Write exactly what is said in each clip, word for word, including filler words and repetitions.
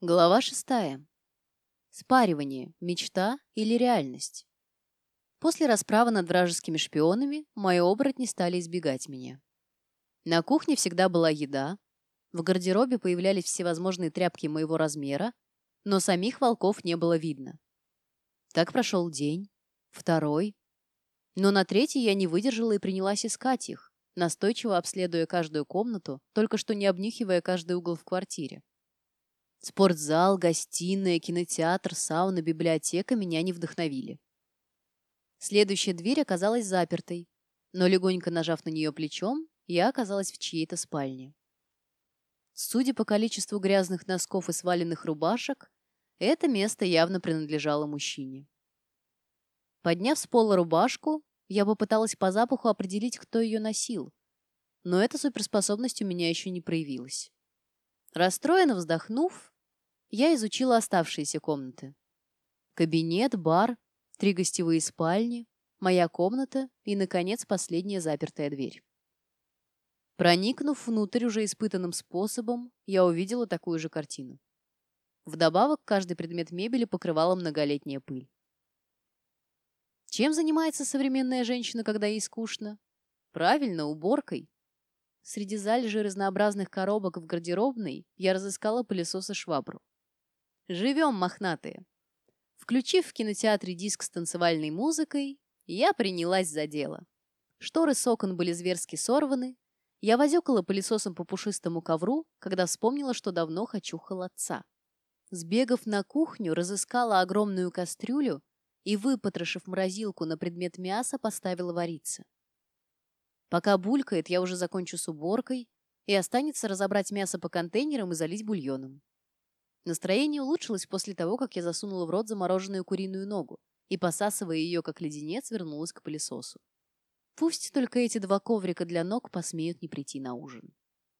Глава шестая. Спаривание. Мечта или реальность? После расправы над вражескими шпионами мои оборотни стали избегать меня. На кухне всегда была еда, в гардеробе появлялись всевозможные тряпки моего размера, но самих волков не было видно. Так прошел день, второй, но на третий я не выдержала и принялась искать их, настойчиво обследуя каждую комнату, только что не обнюхивая каждый угол в квартире. Спортзал, гостиная, кинотеатр, сауна, библиотека меня не вдохновили. Следующая дверь оказалась запертой, но легонько нажав на нее плечом, я оказалась в чьей-то спальне. Судя по количеству грязных носков и сваленных рубашек, это место явно принадлежало мужчине. Подняв с пола рубашку, я попыталась по запаху определить, кто ее носил, но эта суперспособность у меня еще не проявилась. Расстроенно вздохнув, я изучила оставшиеся комнаты. Кабинет, бар, три гостевые спальни, моя комната и, наконец, последняя запертая дверь. Проникнув внутрь уже испытанным способом, я увидела такую же картину. Вдобавок, каждый предмет мебели покрывала многолетняя пыль. Чем занимается современная женщина, когда ей скучно? Правильно, уборкой. Среди залежей разнообразных коробок в гардеробной я разыскала пылесос и швабру. Живем, мохнатые. Включив в кинотеатре диск с танцевальной музыкой, я принялась за дело. Шторы с окон были зверски сорваны. Я возюкала пылесосом по пушистому ковру, когда вспомнила, что давно хочу холодца. Сбегав на кухню, разыскала огромную кастрюлю и, выпотрошив морозилку на предмет мяса, поставила вариться. Пока булькает, я уже закончу с уборкой, и останется разобрать мясо по контейнерам и залить бульоном. Настроение улучшилось после того, как я засунула в рот замороженную куриную ногу и, посасывая ее как леденец, вернулась к пылесосу. Пусть только эти два коврика для ног посмеют не прийти на ужин.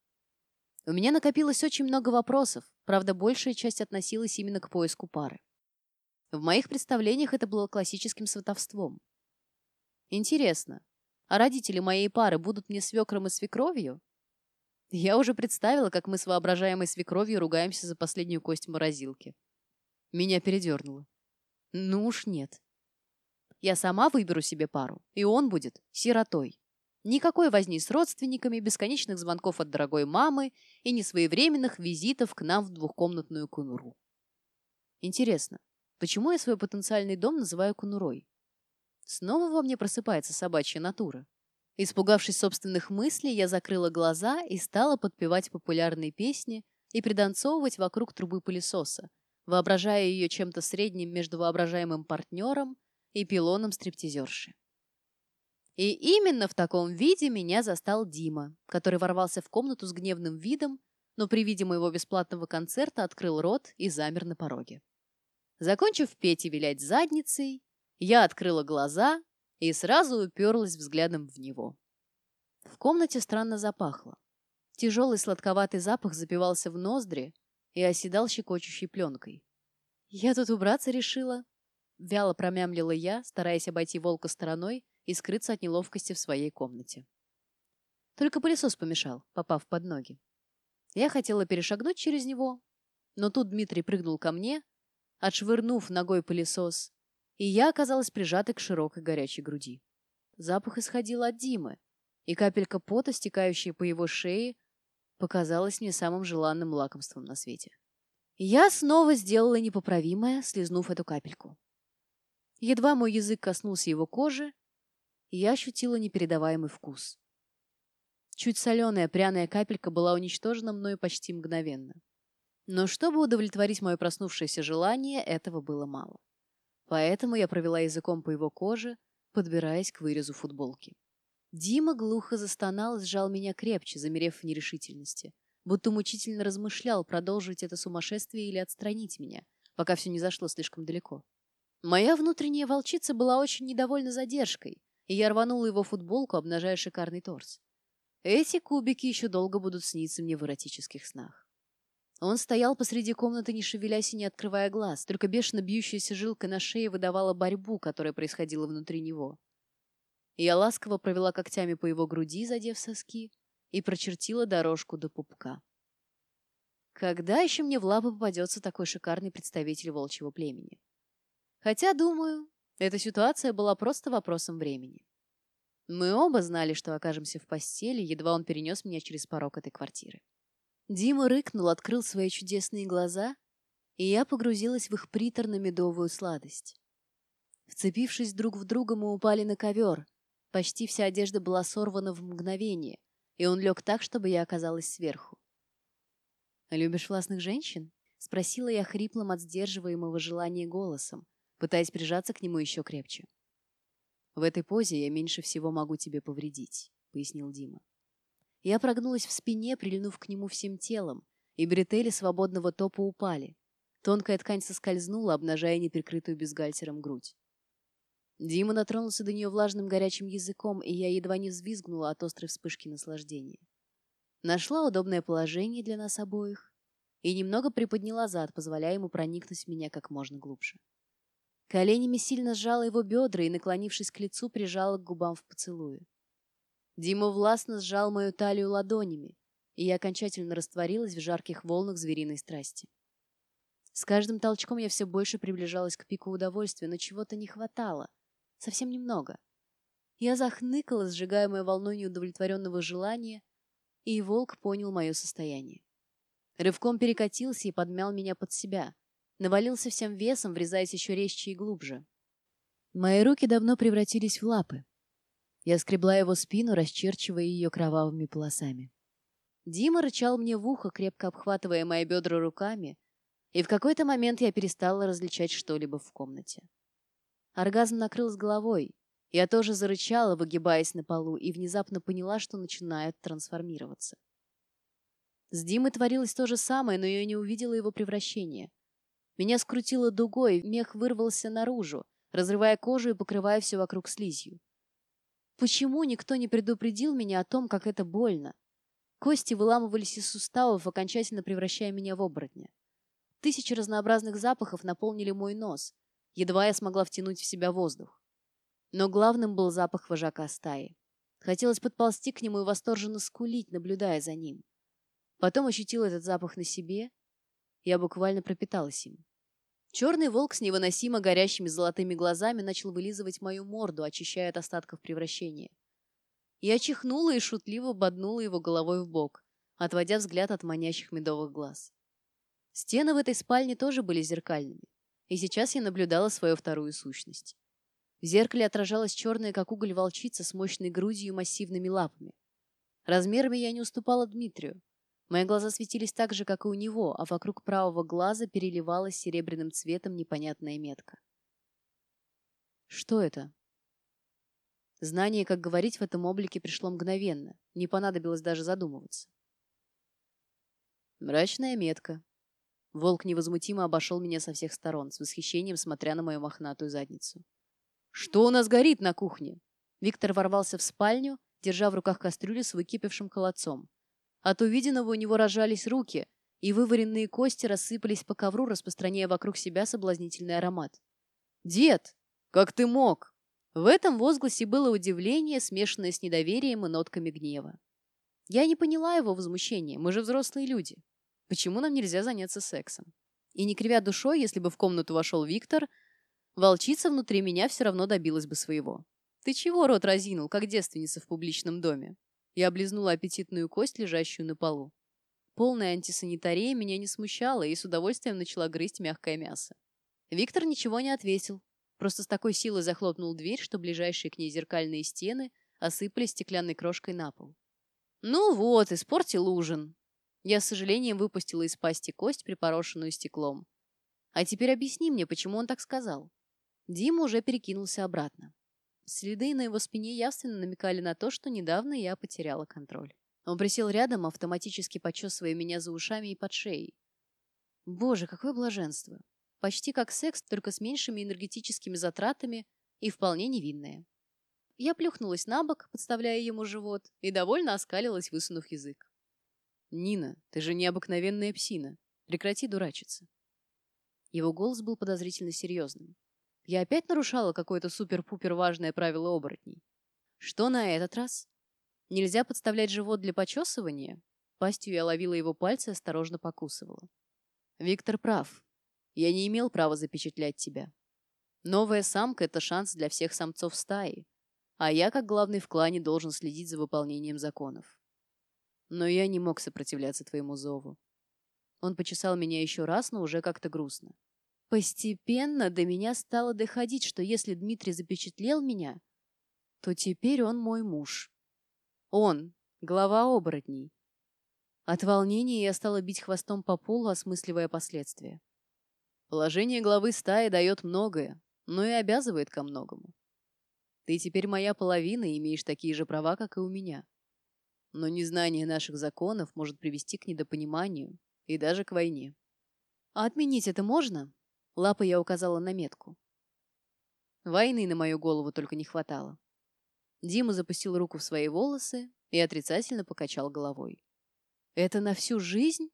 У меня накопилось очень много вопросов, правда, большая часть относилась именно к поиску пары. В моих представлениях это было классическим сватовством. Интересно, а родители моей пары будут мне свекром и свекровью? Я уже представила, как мы с воображаемой свекровью ругаемся за последнюю кость в морозилке. Меня передернуло. Ну уж нет. Я сама выберу себе пару, и он будет сиротой. Никакой возни с родственниками, бесконечных звонков от дорогой мамы и несвоевременных визитов к нам в двухкомнатную конуру. Интересно, почему я свой потенциальный дом называю конурой? Снова во мне просыпается собачья натура. Испугавшись собственных мыслей, я закрыла глаза и стала подпевать популярные песни и пританцовывать вокруг трубы пылесоса, воображая ее чем-то средним между воображаемым партнером и пилоном стриптизерши. И именно в таком виде меня застал Дима, который ворвался в комнату с гневным видом, но при виде моего бесплатного концерта открыл рот и замер на пороге. Закончив петь и вилять задницей, я открыла глаза и сразу уперлась взглядом в него. В комнате странно запахло. Тяжелый сладковатый запах запивался в ноздри и оседал щекочущей пленкой. «Я тут убраться решила», — вяло промямлила я, стараясь обойти волка стороной и скрыться от неловкости в своей комнате. Только пылесос помешал, попав под ноги. Я хотела перешагнуть через него, но тут Дмитрий прыгнул ко мне, отшвырнув ногой пылесос, и я оказалась прижатой к широкой горячей груди. Запах исходил от Димы, и капелька пота, стекающая по его шее, показалась мне самым желанным лакомством на свете. Я снова сделала непоправимое, слизнув эту капельку. Едва мой язык коснулся его кожи, я ощутила непередаваемый вкус. Чуть соленая пряная капелька была уничтожена мною почти мгновенно. Но чтобы удовлетворить мое проснувшееся желание, этого было мало. Поэтому я провела языком по его коже, подбираясь к вырезу футболки. Дима глухо застонал и сжал меня крепче, замерев в нерешительности, будто мучительно размышлял, продолжить это сумасшествие или отстранить меня, пока все не зашло слишком далеко. Моя внутренняя волчица была очень недовольна задержкой, и я рванула его футболку, обнажая шикарный торс. Эти кубики еще долго будут сниться мне в эротических снах. Он стоял посреди комнаты, не шевелясь и не открывая глаз, только бешено бьющаяся жилка на шее выдавала борьбу, которая происходила внутри него. Я ласково провела когтями по его груди, задев соски, и прочертила дорожку до пупка. Когда еще мне в лапы попадется такой шикарный представитель волчьего племени? Хотя, думаю, эта ситуация была просто вопросом времени. Мы оба знали, что окажемся в постели, едва он перенес меня через порог этой квартиры. Дима рыкнул, открыл свои чудесные глаза, и я погрузилась в их приторно-медовую сладость. Вцепившись друг в друга, мы упали на ковер. Почти вся одежда была сорвана в мгновение, и он лег так, чтобы я оказалась сверху. «Любишь властных женщин?» — спросила я хриплым от сдерживаемого желания голосом, пытаясь прижаться к нему еще крепче. «В этой позе я меньше всего могу тебе повредить», — пояснил Дима. Я прогнулась в спине, прильнув к нему всем телом, и бретели свободного топа упали. Тонкая ткань соскользнула, обнажая неприкрытую бюстгальтером грудь. Дима дотронулся до нее влажным горячим языком, и я едва не взвизгнула от острой вспышки наслаждения. Нашла удобное положение для нас обоих и немного приподняла зад, позволяя ему проникнуть в меня как можно глубже. Коленями сильно сжала его бедра и, наклонившись к лицу, прижала к губам в поцелуе. Дима властно сжал мою талию ладонями, и я окончательно растворилась в жарких волнах звериной страсти. С каждым толчком я все больше приближалась к пику удовольствия, но чего-то не хватало. Совсем немного. Я захныкала, сжигаемая волной неудовлетворенного желания, и волк понял мое состояние. Рывком перекатился и подмял меня под себя. Навалился всем весом, врезаясь еще резче и глубже. Мои руки давно превратились в лапы. Я скребла его спину, расчерчивая ее кровавыми полосами. Дима рычал мне в ухо, крепко обхватывая мои бедра руками, и в какой-то момент я перестала различать что-либо в комнате. Оргазм накрыл с головой. Я тоже зарычала, выгибаясь на полу, и внезапно поняла, что начинает трансформироваться. С Димой творилось то же самое, но я не увидела его превращения. Меня скрутило дугой, мех вырвался наружу, разрывая кожу и покрывая все вокруг слизью. Почему никто не предупредил меня о том, как это больно? Кости выламывались из суставов, окончательно превращая меня в оборотня. Тысячи разнообразных запахов наполнили мой нос. Едва я смогла втянуть в себя воздух. Но главным был запах вожака стаи. Хотелось подползти к нему и восторженно скулить, наблюдая за ним. Потом ощутила этот запах на себе. Я буквально пропиталась им. Черный волк с невыносимо горящими золотыми глазами начал вылизывать мою морду, очищая от остатков превращения. Я чихнула и шутливо боднула его головой в бок, отводя взгляд от манящих медовых глаз. Стены в этой спальне тоже были зеркальными, и сейчас я наблюдала свою вторую сущность. В зеркале отражалась черная, как уголь, волчица с мощной грудью и массивными лапами. Размерами я не уступала Дмитрию. Мои глаза светились так же, как и у него, а вокруг правого глаза переливалась серебряным цветом непонятная метка. Что это? Знание, как говорить в этом облике, пришло мгновенно. Не понадобилось даже задумываться. Мрачная метка. Волк невозмутимо обошел меня со всех сторон, с восхищением смотря на мою мохнатую задницу. «Что у нас горит на кухне?» Виктор ворвался в спальню, держа в руках кастрюлю с выкипевшим холодцом. От увиденного у него разжались руки, и вываренные кости рассыпались по ковру, распространяя вокруг себя соблазнительный аромат. «Дед, как ты мог?» В этом возгласе было удивление, смешанное с недоверием и нотками гнева. Я не поняла его возмущения, мы же взрослые люди. Почему нам нельзя заняться сексом? И не кривя душой, если бы в комнату вошел Виктор, волчица внутри меня все равно добилась бы своего. «Ты чего рот разинул, как девственница в публичном доме?» Я облизнула аппетитную кость, лежащую на полу. Полная антисанитария меня не смущала, и с удовольствием начала грызть мягкое мясо. Виктор ничего не ответил, просто с такой силой захлопнул дверь, что ближайшие к ней зеркальные стены осыпались стеклянной крошкой на пол. «Ну вот, испортил ужин!» Я с сожалением выпустила из пасти кость, припорошенную стеклом. «А теперь объясни мне, почему он так сказал?» Дима уже перекинулся обратно. Следы на его спине явственно намекали на то, что недавно я потеряла контроль. Он присел рядом, автоматически почесывая меня за ушами и под шеей. Боже, какое блаженство! Почти как секс, только с меньшими энергетическими затратами и вполне невинное. Я плюхнулась на бок, подставляя ему живот, и довольно оскалилась, высунув язык. «Нина, ты же необыкновенная псина. Прекрати дурачиться». Его голос был подозрительно серьезным. Я опять нарушала какое-то супер-пупер важное правило оборотней. Что на этот раз? Нельзя подставлять живот для почесывания? пастью я ловила его пальцы и осторожно покусывала. Виктор прав. Я не имел права запечатлять тебя. Новая самка — это шанс для всех самцов стаи, а я, как главный в клане, должен следить за выполнением законов. Но я не мог сопротивляться твоему зову. Он почесал меня еще раз, но уже как-то грустно. Постепенно до меня стало доходить, что если Дмитрий запечатлел меня, то теперь он мой муж. Он — глава оборотней. От волнения я стала бить хвостом по полу, осмысливая последствия. Положение главы стаи дает многое, но и обязывает ко многому. Ты теперь моя половина и имеешь такие же права, как и у меня. Но незнание наших законов может привести к недопониманию и даже к войне. А отменить это можно? Лапой я указала на метку. Войны на мою голову только не хватало. Дима запустил руку в свои волосы и отрицательно покачал головой. Это на всю жизнь?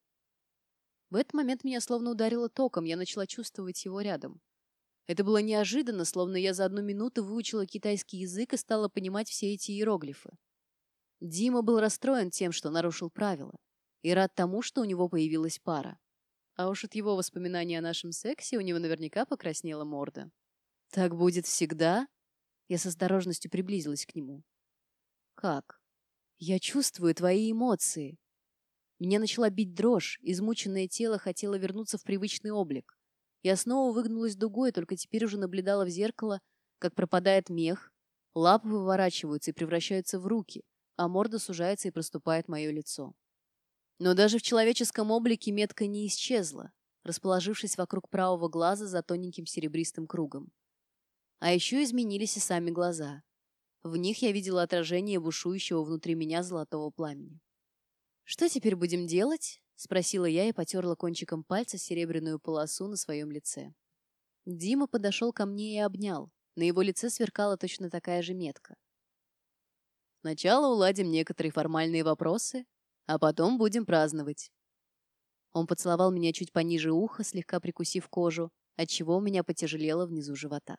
В этот момент меня словно ударило током, я начала чувствовать его рядом. Это было неожиданно, словно я за одну минуту выучила китайский язык и стала понимать все эти иероглифы. Дима был расстроен тем, что нарушил правила, и рад тому, что у него появилась пара. А уж от его воспоминаний о нашем сексе у него наверняка покраснела морда. «Так будет всегда?» Я с осторожностью приблизилась к нему. «Как? Я чувствую твои эмоции». Меня начала бить дрожь, измученное тело хотело вернуться в привычный облик. Я снова выгнулась дугой, только теперь уже наблюдала в зеркало, как пропадает мех, лапы выворачиваются и превращаются в руки, а морда сужается и проступает мое лицо. Но даже в человеческом облике метка не исчезла, расположившись вокруг правого глаза за тоненьким серебристым кругом. А еще изменились и сами глаза. В них я видела отражение бушующего внутри меня золотого пламени. «Что теперь будем делать?» — спросила я и потерла кончиком пальца серебряную полосу на своем лице. Дима подошел ко мне и обнял. На его лице сверкала точно такая же метка. «Сначала уладим некоторые формальные вопросы, а потом будем праздновать». Он поцеловал меня чуть пониже уха, слегка прикусив кожу, отчего у меня потяжелело внизу живота.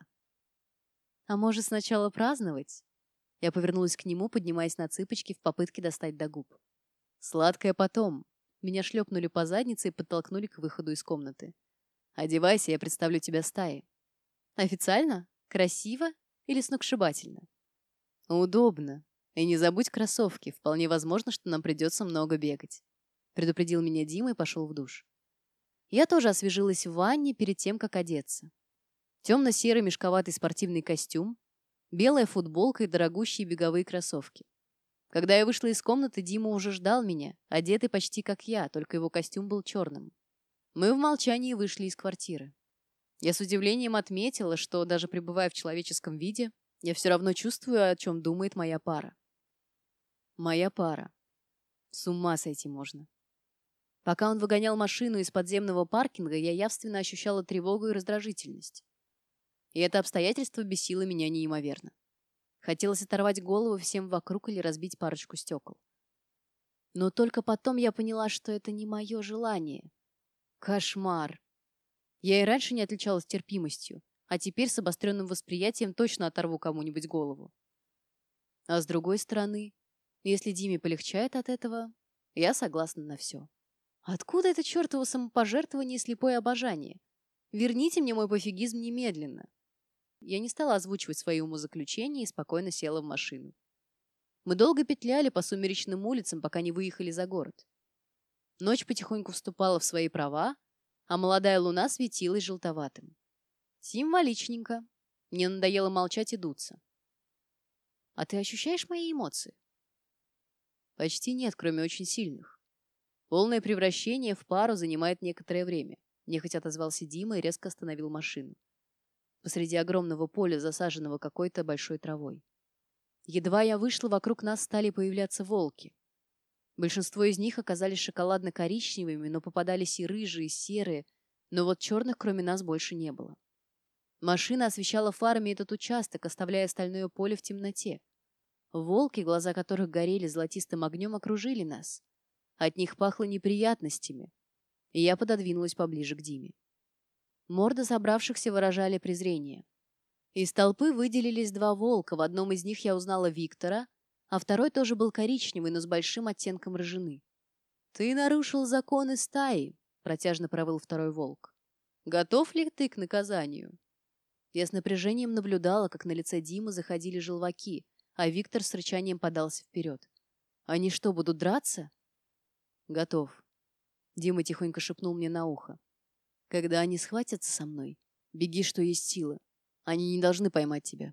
«А может, сначала праздновать?» Я повернулась к нему, поднимаясь на цыпочки в попытке достать до губ. «Сладкое потом». Меня шлепнули по заднице и подтолкнули к выходу из комнаты. «Одевайся, я представлю тебя стае». «Официально? Красиво или сногсшибательно?» «Удобно. И не забудь кроссовки. Вполне возможно, что нам придется много бегать», — предупредил меня Дима и пошел в душ. Я тоже освежилась в ванне перед тем, как одеться. Темно-серый мешковатый спортивный костюм, белая футболка и дорогущие беговые кроссовки. Когда я вышла из комнаты, Дима уже ждал меня, одетый почти как я, только его костюм был черным. Мы в молчании вышли из квартиры. Я с удивлением отметила, что, даже пребывая в человеческом виде, я все равно чувствую, о чем думает моя пара. Моя пара. С ума сойти можно. Пока он выгонял машину из подземного паркинга, я явственно ощущала тревогу и раздражительность. И это обстоятельство бесило меня неимоверно. Хотелось оторвать голову всем вокруг или разбить парочку стекол. Но только потом я поняла, что это не мое желание. Кошмар. Я и раньше не отличалась терпимостью, а теперь с обостренным восприятием точно оторву кому-нибудь голову. А с другой стороны, если Диме полегчает от этого, я согласна на все. Откуда это чертово самопожертвование и слепое обожание? Верните мне мой пофигизм немедленно. Я не стала озвучивать свои умозаключения и спокойно села в машину. Мы долго петляли по сумеречным улицам, пока не выехали за город. Ночь потихоньку вступала в свои права, а молодая луна светилась желтоватым. Символичненько. Мне надоело молчать и дуться. А ты ощущаешь мои эмоции? Почти нет, кроме очень сильных. Полное превращение в пару занимает некоторое время. Нехотя отозвался Дима и резко остановил машину посреди огромного поля, засаженного какой-то большой травой. Едва я вышла, вокруг нас стали появляться волки. Большинство из них оказались шоколадно-коричневыми, но попадались и рыжие, и серые, но вот черных кроме нас больше не было. Машина освещала фарами этот участок, оставляя остальное поле в темноте. Волки, глаза которых горели золотистым огнем, окружили нас. От них пахло неприятностями, и я пододвинулась поближе к Диме. Морды собравшихся выражали презрение. Из толпы выделились два волка, в одном из них я узнала Виктора, а второй тоже был коричневый, но с большим оттенком рыжины. «Ты нарушил законы стаи», — протяжно провыл второй волк. «Готов ли ты к наказанию?» Я с напряжением наблюдала, как на лице Димы заходили желваки, а Виктор с рычанием подался вперед. «Они что, будут драться?» «Готов», — Дима тихонько шепнул мне на ухо. «Когда они схватятся со мной, беги, что есть силы. Они не должны поймать тебя».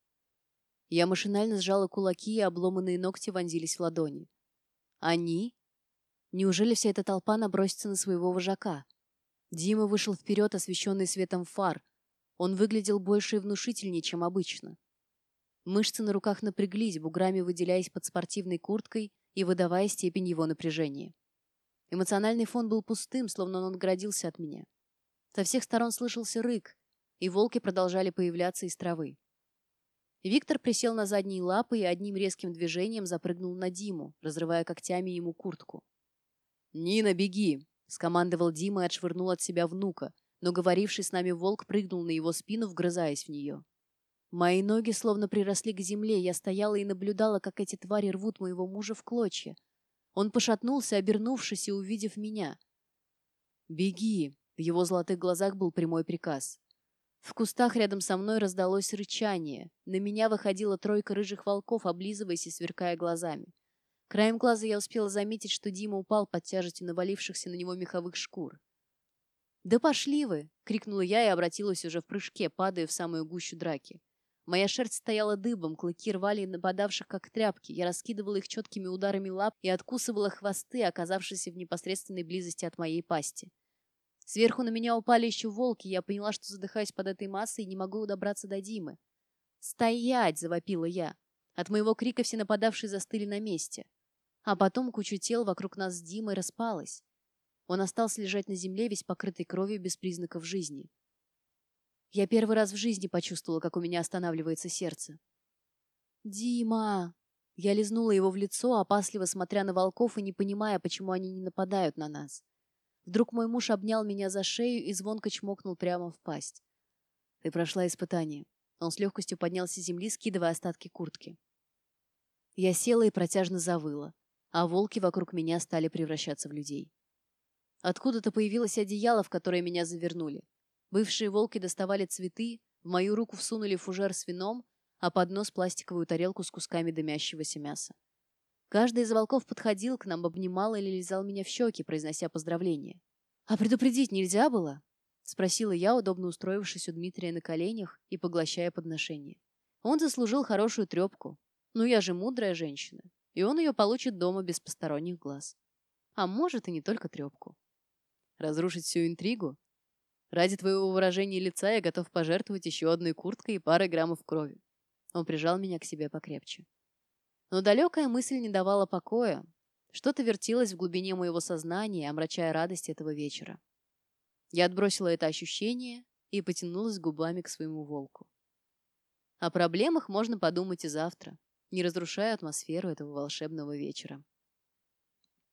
Я машинально сжала кулаки, и обломанные ногти вонзились в ладони. «Они? Неужели вся эта толпа набросится на своего вожака?» Дима вышел вперед, освещенный светом фар. Он выглядел больше и внушительнее, чем обычно. Мышцы на руках напряглись, буграми выделяясь под спортивной курткой и выдавая степень его напряжения. Эмоциональный фон был пустым, словно он отгородился от меня. Со всех сторон слышался рык, и волки продолжали появляться из травы. Виктор присел на задние лапы и одним резким движением запрыгнул на Диму, разрывая когтями ему куртку. «Нина, беги!» — скомандовал Дима и отшвырнул от себя внука, но говоривший с нами волк прыгнул на его спину, вгрызаясь в нее. Мои ноги словно приросли к земле, я стояла и наблюдала, как эти твари рвут моего мужа в клочья. Он пошатнулся, обернувшись и увидев меня. «Беги!» — в его золотых глазах был прямой приказ. В кустах рядом со мной раздалось рычание. На меня выходила тройка рыжих волков, облизываясь и сверкая глазами. Краем глаза я успела заметить, что Дима упал под тяжестью навалившихся на него меховых шкур. «Да пошли вы!» — крикнула я и обратилась уже в прыжке, падая в самую гущу драки. Моя шерсть стояла дыбом, клыки рвали нападавших, как тряпки. Я раскидывала их четкими ударами лап и откусывала хвосты, оказавшиеся в непосредственной близости от моей пасти. Сверху на меня упали еще волки, я поняла, что задыхаюсь под этой массой и не могу добраться до Димы. «Стоять!» — завопила я. От моего крика все нападавшие застыли на месте. А потом куча тел вокруг нас с Димой распалась. Он остался лежать на земле, весь покрытый кровью, без признаков жизни. Я первый раз в жизни почувствовала, как у меня останавливается сердце. «Дима!» Я лизнула его в лицо, опасливо смотря на волков и не понимая, почему они не нападают на нас. Вдруг мой муж обнял меня за шею и звонко чмокнул прямо в пасть. «Ты прошла испытание». Он с легкостью поднялся с земли, скидывая остатки куртки. Я села и протяжно завыла, а волки вокруг меня стали превращаться в людей. Откуда-то появилось одеяло, в которое меня завернули. Бывшие волки доставали цветы, в мою руку всунули фужер с вином, а под нос пластиковую тарелку с кусками дымящегося мяса. Каждый из волков подходил к нам, обнимал или лизал меня в щеки, произнося поздравления. «А предупредить нельзя было?» — спросила я, удобно устроившись у Дмитрия на коленях и поглощая подношение. Он заслужил хорошую трепку. Ну, я же мудрая женщина, и он ее получит дома без посторонних глаз. А может, и не только трепку. Разрушить всю интригу? Ради твоего выражения лица я готов пожертвовать еще одной курткой и парой граммов крови. Он прижал меня к себе покрепче. Но далекая мысль не давала покоя. Что-то вертелось в глубине моего сознания, омрачая радость этого вечера. Я отбросила это ощущение и потянулась губами к своему волку. О проблемах можно подумать и завтра, не разрушая атмосферу этого волшебного вечера.